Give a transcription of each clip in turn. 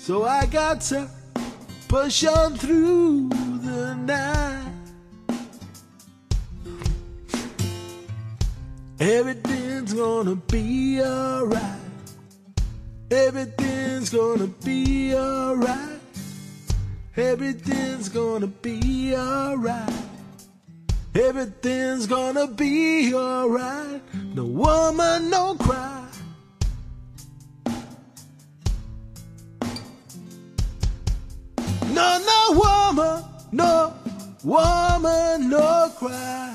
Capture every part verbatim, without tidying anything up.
So I got to push on through the night. Everything's gonna be alright. Everything's gonna be alright. Everything's gonna be alright. Everything's gonna be alright. No woman, no cry. No, no woman, no woman, no cry.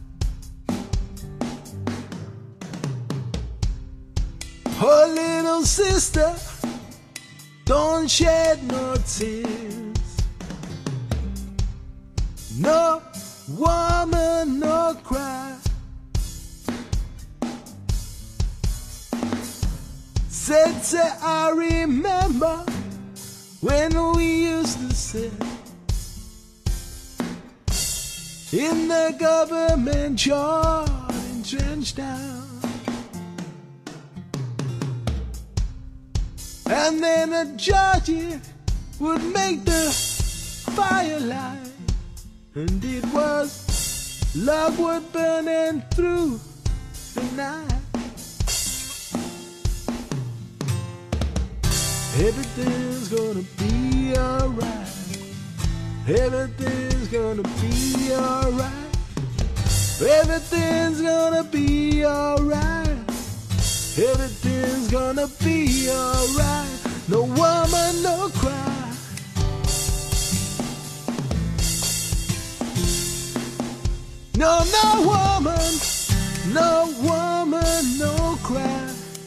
Oh, little sister, don't shed no tears. No woman, no cry. Said, say, I remember when we used to sit in the government yard in Trenchtown. And then a Georgie would make the firelight, and it was logwood burning through the night. Everything's gonna be alright. Everything's gonna be alright. Everything's gonna be alright. Everything's gonna be alright. No woman, no cry. No, no woman, no woman, no cry.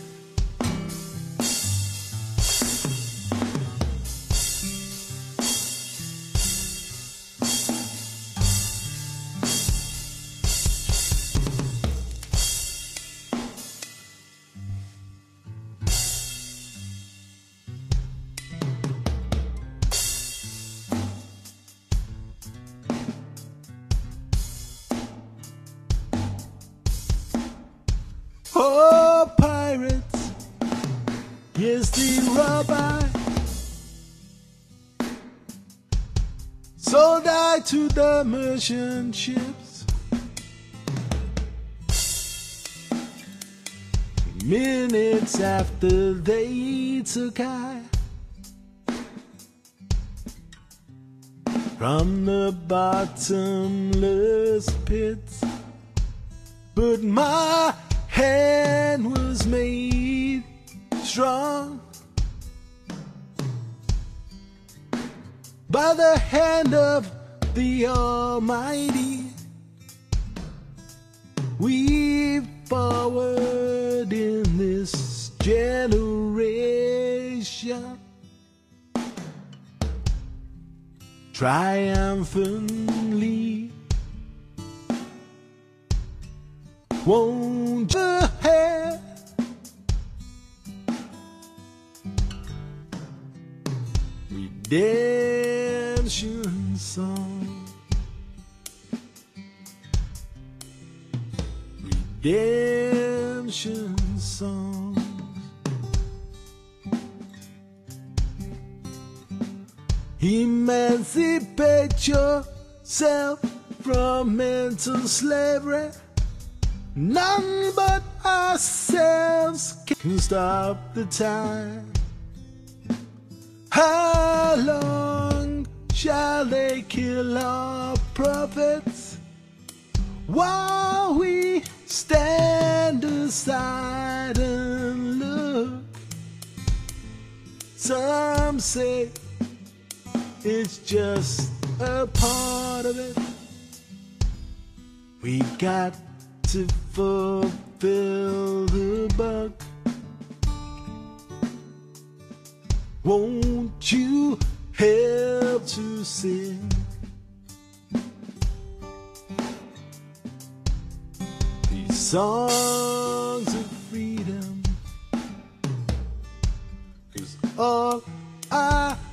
Oh, pirates, yes, the rabbi sold I to the merchant ships. Minutes after they took I from the bottomless pits, but my hand was made strong by the hand of the Almighty. We forward in this generation, triumphantly. Won't you have redemption song? Redemption songs. Emancipate yourself from mental slavery. None but ourselves can stop the time. How long shall they kill our prophets while we stand aside and look? Some say it's just a part of it. We got to fulfill the buck. Won't you help to sing these songs of freedom? 'Cause all I